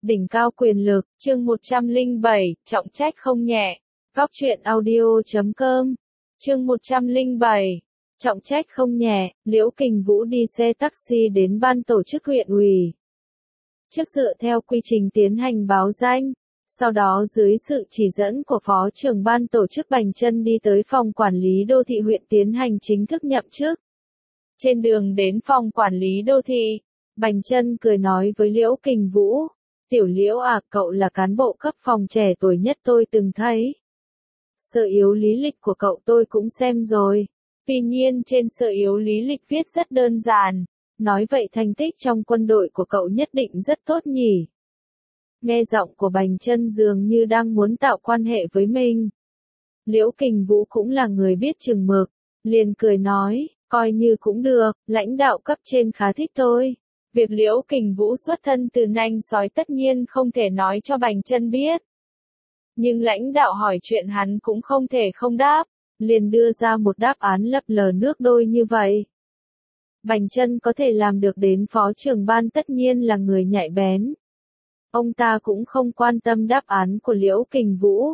Đỉnh cao quyền lực, chương 107, trọng trách không nhẹ. Góc truyện audio.com. Chương 107. Trọng trách không nhẹ, Liễu Kình Vũ đi xe taxi đến ban tổ chức huyện ủy. Trước dựa theo quy trình tiến hành báo danh, sau đó dưới sự chỉ dẫn của phó trưởng ban tổ chức Bành Chân đi tới phòng quản lý đô thị huyện tiến hành chính thức nhậm chức. Trên đường đến phòng quản lý đô thị, Bành Chân cười nói với Liễu Kình Vũ, "Tiểu Liễu à, cậu là cán bộ cấp phòng trẻ tuổi nhất tôi từng thấy. Sơ yếu lý lịch của cậu tôi cũng xem rồi. Tuy nhiên trên sơ yếu lý lịch viết rất đơn giản, nói vậy thành tích trong quân đội của cậu nhất định rất tốt nhỉ?" Nghe giọng của Bành Chân dường như đang muốn tạo quan hệ với mình. Liễu Kình Vũ cũng là người biết chừng mực, liền cười nói, coi như cũng được, lãnh đạo cấp trên khá thích tôi. Việc Liễu Kình Vũ xuất thân từ nanh sói tất nhiên không thể nói cho Bành Chân biết. Nhưng lãnh đạo hỏi chuyện hắn cũng không thể không đáp, liền đưa ra một đáp án lấp lờ nước đôi như vậy. Bành Chân có thể làm được đến phó trưởng ban tất nhiên là người nhạy bén. Ông ta cũng không quan tâm đáp án của Liễu Kình Vũ.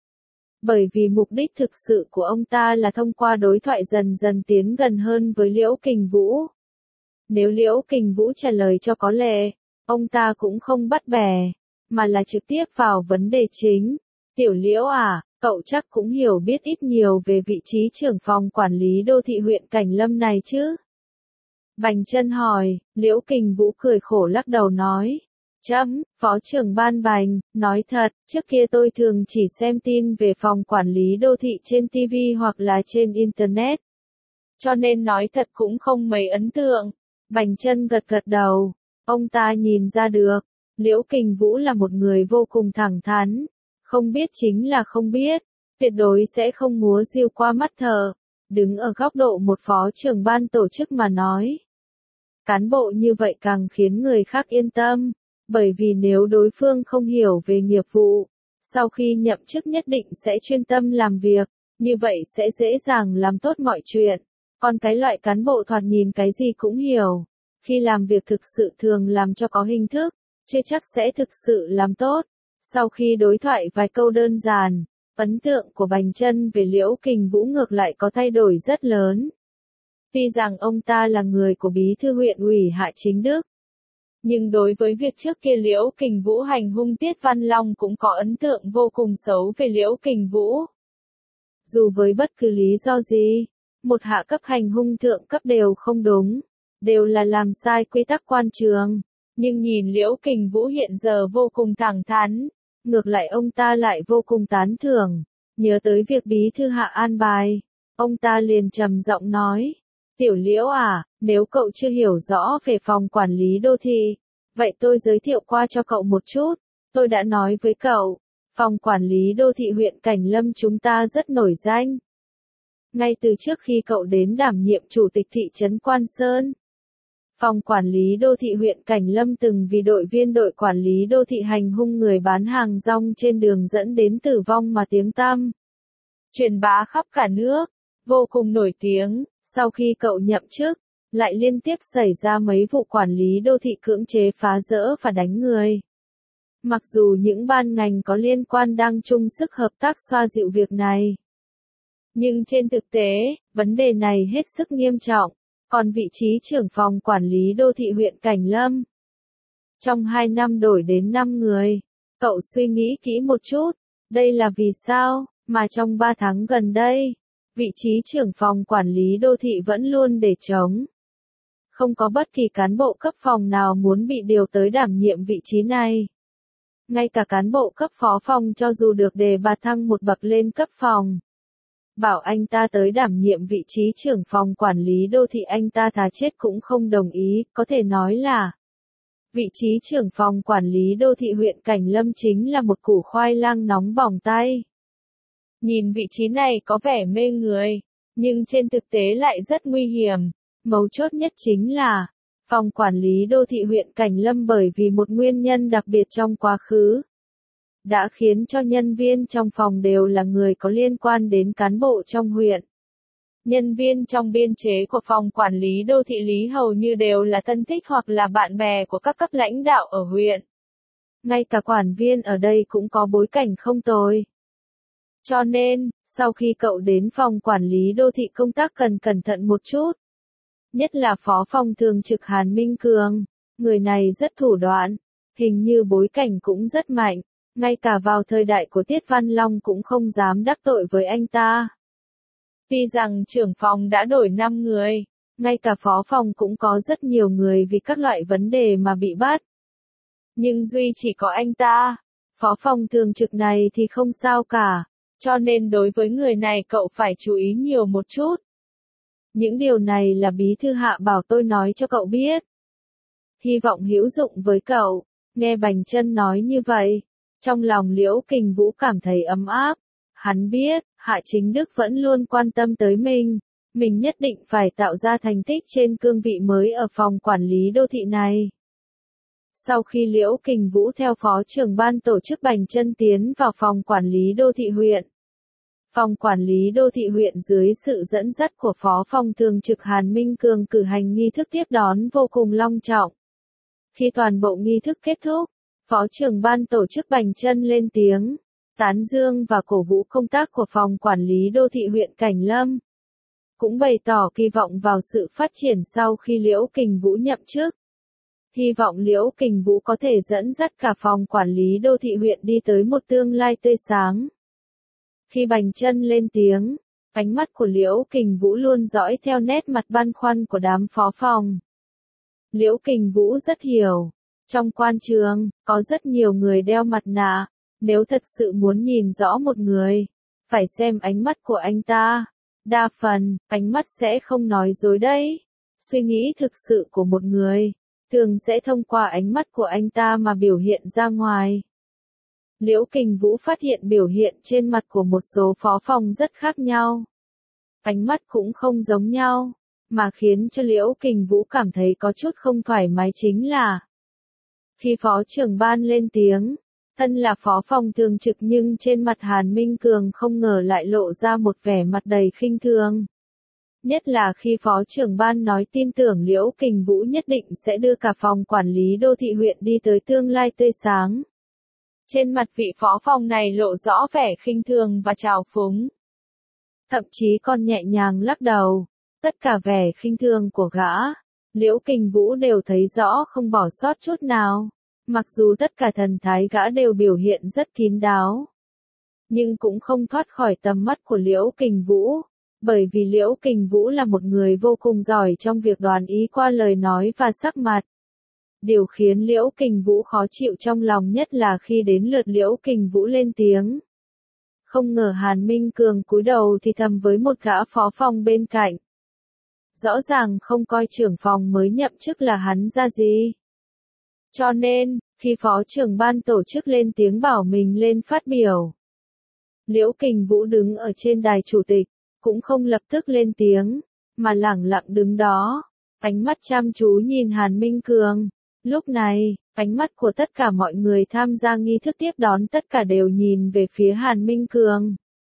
Bởi vì mục đích thực sự của ông ta là thông qua đối thoại dần dần tiến gần hơn với Liễu Kình Vũ. Nếu Liễu Kình Vũ trả lời cho có lệ, ông ta cũng không bắt bẻ, mà là trực tiếp vào vấn đề chính. "Tiểu Liễu à, cậu chắc cũng hiểu biết ít nhiều về vị trí trưởng phòng quản lý đô thị huyện Cảnh Lâm này chứ?" Bành Chân hỏi. Liễu Kình Vũ cười khổ lắc đầu nói, phó trưởng ban Bành, nói thật, trước kia tôi thường chỉ xem tin về phòng quản lý đô thị trên TV hoặc là trên Internet. Cho nên nói thật cũng không mấy ấn tượng." Bành Chân gật gật đầu. Ông ta nhìn ra được, Liễu Kình Vũ là một người vô cùng thẳng thắn. Không biết chính là không biết, tuyệt đối sẽ không múa diêu qua mắt thợ. Đứng ở góc độ một phó trưởng ban tổ chức mà nói. Cán bộ như vậy càng khiến người khác yên tâm. Bởi vì nếu đối phương không hiểu về nghiệp vụ, sau khi nhậm chức nhất định sẽ chuyên tâm làm việc, như vậy sẽ dễ dàng làm tốt mọi chuyện. Còn cái loại cán bộ thoạt nhìn cái gì cũng hiểu, khi làm việc thực sự thường làm cho có hình thức, chưa chắc sẽ thực sự làm tốt. Sau khi đối thoại vài câu đơn giản, ấn tượng của Bành Chân về Liễu Kình Vũ ngược lại có thay đổi rất lớn. Tuy rằng ông ta là người của bí thư huyện ủy Hạ Chính Đức, nhưng đối với việc trước kia Liễu Kình Vũ hành hung Tiết Văn Long cũng có ấn tượng vô cùng xấu về Liễu Kình Vũ. Dù với bất cứ lý do gì, một hạ cấp hành hung thượng cấp đều không đúng, đều là làm sai quy tắc quan trường, nhưng nhìn Liễu Kình Vũ hiện giờ vô cùng thẳng thắn, ngược lại ông ta lại vô cùng tán thưởng. Nhớ tới việc bí thư Hạ an bài, ông ta liền trầm giọng nói, "Tiểu Liễu à, nếu cậu chưa hiểu rõ về phòng quản lý đô thị, vậy tôi giới thiệu qua cho cậu một chút. Tôi đã nói với cậu, phòng quản lý đô thị huyện Cảnh Lâm chúng ta rất nổi danh. Ngay từ trước khi cậu đến đảm nhiệm chủ tịch thị trấn Quan Sơn, phòng quản lý đô thị huyện Cảnh Lâm từng vì đội viên đội quản lý đô thị hành hung người bán hàng rong trên đường dẫn đến tử vong mà tiếng tăm truyền bá khắp cả nước, vô cùng nổi tiếng. Sau khi cậu nhậm chức, lại liên tiếp xảy ra mấy vụ quản lý đô thị cưỡng chế phá rỡ và đánh người. Mặc dù những ban ngành có liên quan đang chung sức hợp tác xoa dịu việc này, nhưng trên thực tế, vấn đề này hết sức nghiêm trọng. Còn vị trí trưởng phòng quản lý đô thị huyện Cảnh Lâm, trong 2 năm đổi đến 5 người. Cậu suy nghĩ kỹ một chút, đây là vì sao, mà trong 3 tháng gần đây, vị trí trưởng phòng quản lý đô thị vẫn luôn để trống. Không có bất kỳ cán bộ cấp phòng nào muốn bị điều tới đảm nhiệm vị trí này. Ngay cả cán bộ cấp phó phòng cho dù được đề bạt thăng một bậc lên cấp phòng, bảo anh ta tới đảm nhiệm vị trí trưởng phòng quản lý đô thị anh ta thà chết cũng không đồng ý, có thể nói là vị trí trưởng phòng quản lý đô thị huyện Cảnh Lâm chính là một củ khoai lang nóng bỏng tay. Nhìn vị trí này có vẻ mê người, nhưng trên thực tế lại rất nguy hiểm. Mấu chốt nhất chính là, phòng quản lý đô thị huyện Cảnh Lâm bởi vì một nguyên nhân đặc biệt trong quá khứ, đã khiến cho nhân viên trong phòng đều là người có liên quan đến cán bộ trong huyện. Nhân viên trong biên chế của phòng quản lý đô thị lý hầu như đều là thân thích hoặc là bạn bè của các cấp lãnh đạo ở huyện. ngay cả quản viên ở đây cũng có bối cảnh không tồi. Cho nên, sau khi cậu đến phòng quản lý đô thị công tác cần cẩn thận một chút. Nhất là phó phòng thường trực Hàn Minh Cường, người này rất thủ đoạn, hình như bối cảnh cũng rất mạnh, ngay cả vào thời đại của Tiết Văn Long cũng không dám đắc tội với anh ta. Tuy rằng trưởng phòng đã đổi 5 người, ngay cả phó phòng cũng có rất nhiều người vì các loại vấn đề mà bị bắt. Nhưng duy chỉ có anh ta, phó phòng thường trực này thì không sao cả, cho nên đối với người này cậu phải chú ý nhiều một chút. Những điều này là bí thư Hạ bảo tôi nói cho cậu biết. Hy vọng hữu dụng với cậu. Nghe Bành Chân nói như vậy, trong lòng Liễu Kình Vũ cảm thấy ấm áp. Hắn biết, Hạ Chính Đức vẫn luôn quan tâm tới mình nhất định phải tạo ra thành tích trên cương vị mới ở phòng quản lý đô thị này. Sau khi Liễu Kình Vũ theo phó trưởng ban tổ chức Bành Chân tiến vào phòng quản lý đô thị huyện. Phòng quản lý đô thị huyện dưới sự dẫn dắt của phó phòng thường trực Hàn Minh Cường cử hành nghi thức tiếp đón vô cùng long trọng. Khi toàn bộ nghi thức kết thúc, phó trưởng ban tổ chức Bành Chân lên tiếng, tán dương và cổ vũ công tác của phòng quản lý đô thị huyện Cảnh Lâm. Cũng bày tỏ kỳ vọng vào sự phát triển sau khi Liễu Kình Vũ nhậm chức. Hy vọng Liễu Kình Vũ có thể dẫn dắt cả phòng quản lý đô thị huyện đi tới một tương lai tươi sáng. Khi Bành Chân lên tiếng, ánh mắt của Liễu Kình Vũ luôn dõi theo nét mặt băn khoăn của đám phó phòng. Liễu Kình Vũ rất hiểu, trong quan trường, có rất nhiều người đeo mặt nạ, nếu thật sự muốn nhìn rõ một người, phải xem ánh mắt của anh ta. Đa phần, ánh mắt sẽ không nói dối đấy. Suy nghĩ thực sự của một người, thường sẽ thông qua ánh mắt của anh ta mà biểu hiện ra ngoài. Liễu Kình Vũ phát hiện biểu hiện trên mặt của một số phó phòng rất khác nhau. Ánh mắt cũng không giống nhau, mà khiến cho Liễu Kình Vũ cảm thấy có chút không thoải mái chính là khi phó trưởng ban lên tiếng, thân là phó phòng thường trực nhưng trên mặt Hàn Minh Cường không ngờ lại lộ ra một vẻ mặt đầy khinh thường. Nhất là khi phó trưởng ban nói tin tưởng Liễu Kình Vũ nhất định sẽ đưa cả phòng quản lý đô thị huyện đi tới tương lai tươi sáng. Trên mặt vị phó phòng này lộ rõ vẻ khinh thường và trào phúng. Thậm chí còn nhẹ nhàng lắc đầu. Tất cả vẻ khinh thường của gã, Liễu Kình Vũ đều thấy rõ không bỏ sót chút nào. Mặc dù tất cả thần thái gã đều biểu hiện rất kín đáo, nhưng cũng không thoát khỏi tầm mắt của Liễu Kình Vũ. Bởi vì Liễu Kình Vũ là một người vô cùng giỏi trong việc đoán ý qua lời nói và sắc mặt. Điều khiến Liễu Kình Vũ khó chịu trong lòng nhất là khi đến lượt Liễu Kình Vũ lên tiếng. Không ngờ Hàn Minh Cường cúi đầu thì thầm với một gã phó phòng bên cạnh. Rõ ràng không coi trưởng phòng mới nhậm chức là hắn ra gì. Cho nên, khi phó trưởng ban tổ chức lên tiếng bảo mình lên phát biểu, Liễu Kình Vũ đứng ở trên đài chủ tịch, cũng không lập tức lên tiếng, mà lẳng lặng đứng đó, ánh mắt chăm chú nhìn Hàn Minh Cường. Lúc này, ánh mắt của tất cả mọi người tham gia nghi thức tiếp đón tất cả đều nhìn về phía Hàn Minh Cường.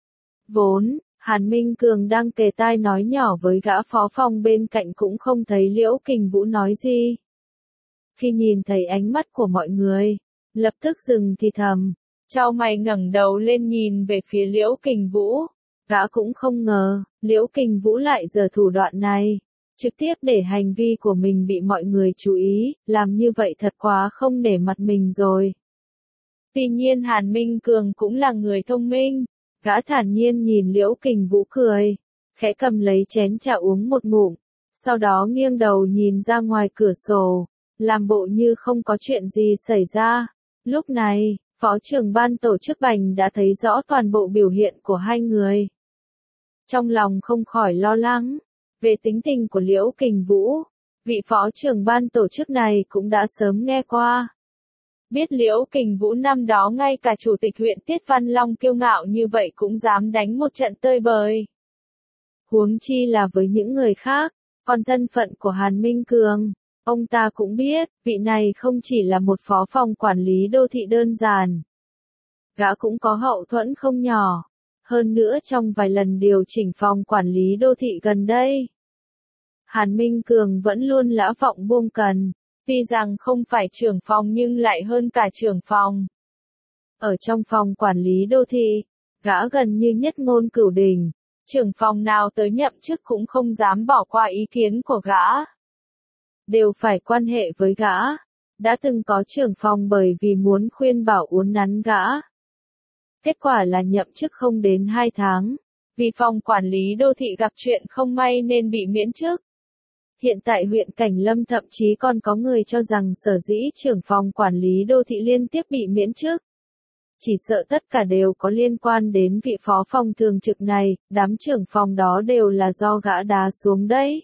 Vốn, Hàn Minh Cường đang kề tai nói nhỏ với gã phó phòng bên cạnh cũng không thấy Liễu Kình Vũ nói gì. Khi nhìn thấy ánh mắt của mọi người, lập tức dừng thì thầm, chau mày ngẩng đầu lên nhìn về phía Liễu Kình Vũ. Gã cũng không ngờ, Liễu Kình Vũ lại giở thủ đoạn này, trực tiếp để hành vi của mình bị mọi người chú ý, làm như vậy thật quá không nể mặt mình rồi. Tuy nhiên Hàn Minh Cường cũng là người thông minh, gã thản nhiên nhìn Liễu Kình Vũ cười, khẽ cầm lấy chén trà uống một ngụm, sau đó nghiêng đầu nhìn ra ngoài cửa sổ, làm bộ như không có chuyện gì xảy ra. Lúc này, phó trưởng ban tổ chức Bành đã thấy rõ toàn bộ biểu hiện của hai người. Trong lòng không khỏi lo lắng về tính tình của Liễu Kình Vũ, vị phó trưởng ban tổ chức này cũng đã sớm nghe qua. Biết Liễu Kình Vũ năm đó ngay cả chủ tịch huyện Tiết Văn Long kiêu ngạo như vậy cũng dám đánh một trận tơi bời. Huống chi là với những người khác, còn thân phận của Hàn Minh Cường, ông ta cũng biết, vị này không chỉ là một phó phòng quản lý đô thị đơn giản. Gã cũng có hậu thuẫn không nhỏ. Hơn nữa trong vài lần điều chỉnh phòng quản lý đô thị gần đây, Hàn Minh Cường vẫn luôn lã vọng buông cần. Tuy rằng không phải trưởng phòng nhưng lại hơn cả trưởng phòng. Ở trong phòng quản lý đô thị, gã gần như nhất ngôn cửu đình, trưởng phòng nào tới nhậm chức cũng không dám bỏ qua ý kiến của gã. Đều phải quan hệ với gã. Đã từng có trưởng phòng bởi vì muốn khuyên bảo uốn nắn gã. Kết quả là nhậm chức không đến 2 tháng, vì phòng quản lý đô thị gặp chuyện không may nên bị miễn chức. Hiện tại huyện Cảnh Lâm thậm chí còn có người cho rằng sở dĩ trưởng phòng quản lý đô thị liên tiếp bị miễn chức. Chỉ sợ tất cả đều có liên quan đến vị phó phòng thường trực này, đám trưởng phòng đó đều là do gã đá xuống đấy.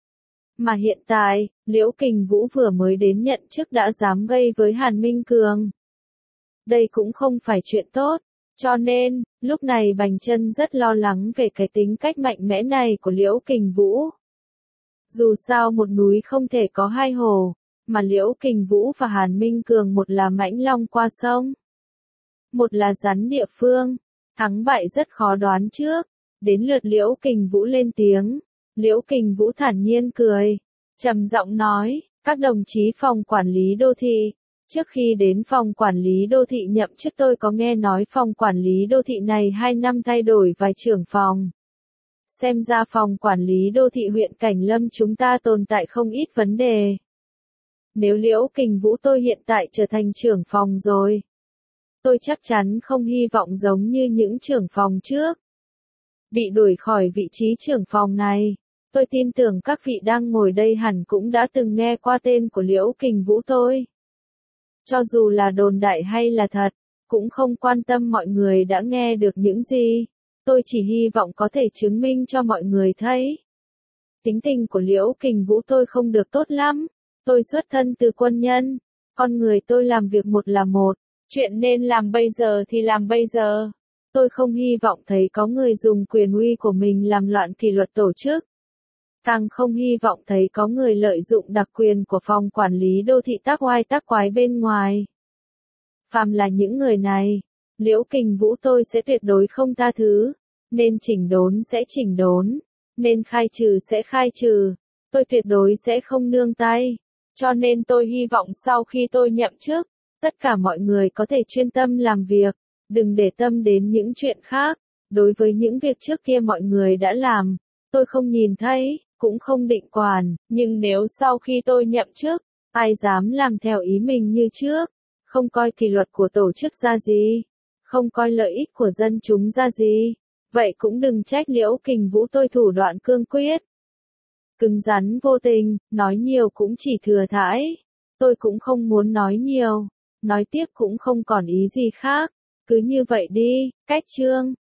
Mà hiện tại, Liễu Kình Vũ vừa mới đến nhận chức đã dám gây với Hàn Minh Cường. Đây cũng không phải chuyện tốt, cho nên, lúc này Bành Chân rất lo lắng về cái tính cách mạnh mẽ này của Liễu Kình Vũ. Dù sao một núi không thể có hai hồ, mà Liễu Kình Vũ và Hàn Minh Cường một là mãnh long qua sông, một là rắn địa phương, thắng bại rất khó đoán trước. Đến lượt Liễu Kình Vũ lên tiếng, Liễu Kình Vũ thản nhiên cười, trầm giọng nói, các đồng chí phòng quản lý đô thị, trước khi đến phòng quản lý đô thị nhậm chức tôi có nghe nói phòng quản lý đô thị này 2 năm thay đổi vài trưởng phòng. Xem ra phòng quản lý đô thị huyện Cảnh Lâm chúng ta tồn tại không ít vấn đề. Nếu Liễu Kình Vũ tôi hiện tại trở thành trưởng phòng rồi, tôi chắc chắn không hy vọng giống như những trưởng phòng trước bị đuổi khỏi vị trí trưởng phòng này. Tôi tin tưởng các vị đang ngồi đây hẳn cũng đã từng nghe qua tên của Liễu Kình Vũ tôi. Cho dù là đồn đại hay là thật, cũng không quan tâm mọi người đã nghe được những gì. Tôi chỉ hy vọng có thể chứng minh cho mọi người thấy. Tính tình của Liễu Kình Vũ tôi không được tốt lắm. Tôi xuất thân từ quân nhân. Con người tôi làm việc một là một. Chuyện nên làm bây giờ thì làm bây giờ. Tôi không hy vọng thấy có người dùng quyền uy của mình làm loạn kỷ luật tổ chức. Càng không hy vọng thấy có người lợi dụng đặc quyền của phòng quản lý đô thị tác oai tác quái bên ngoài. Phàm là những người này, Liễu Kình Vũ tôi sẽ tuyệt đối không tha thứ. Nên chỉnh đốn sẽ chỉnh đốn. Nên khai trừ sẽ khai trừ. Tôi tuyệt đối sẽ không nương tay. Cho nên tôi hy vọng sau khi tôi nhậm chức, tất cả mọi người có thể chuyên tâm làm việc. Đừng để tâm đến những chuyện khác. Đối với những việc trước kia mọi người đã làm, tôi không nhìn thấy, cũng không định quản. Nhưng nếu sau khi tôi nhậm chức, ai dám làm theo ý mình như trước, không coi kỷ luật của tổ chức ra gì, không coi lợi ích của dân chúng ra gì, vậy cũng đừng trách Liễu Kình Vũ tôi thủ đoạn cương quyết. Cứng rắn vô tình, nói nhiều cũng chỉ thừa thãi. Tôi cũng không muốn nói nhiều, nói tiếp cũng không còn ý gì khác. Cứ như vậy đi, cách chương.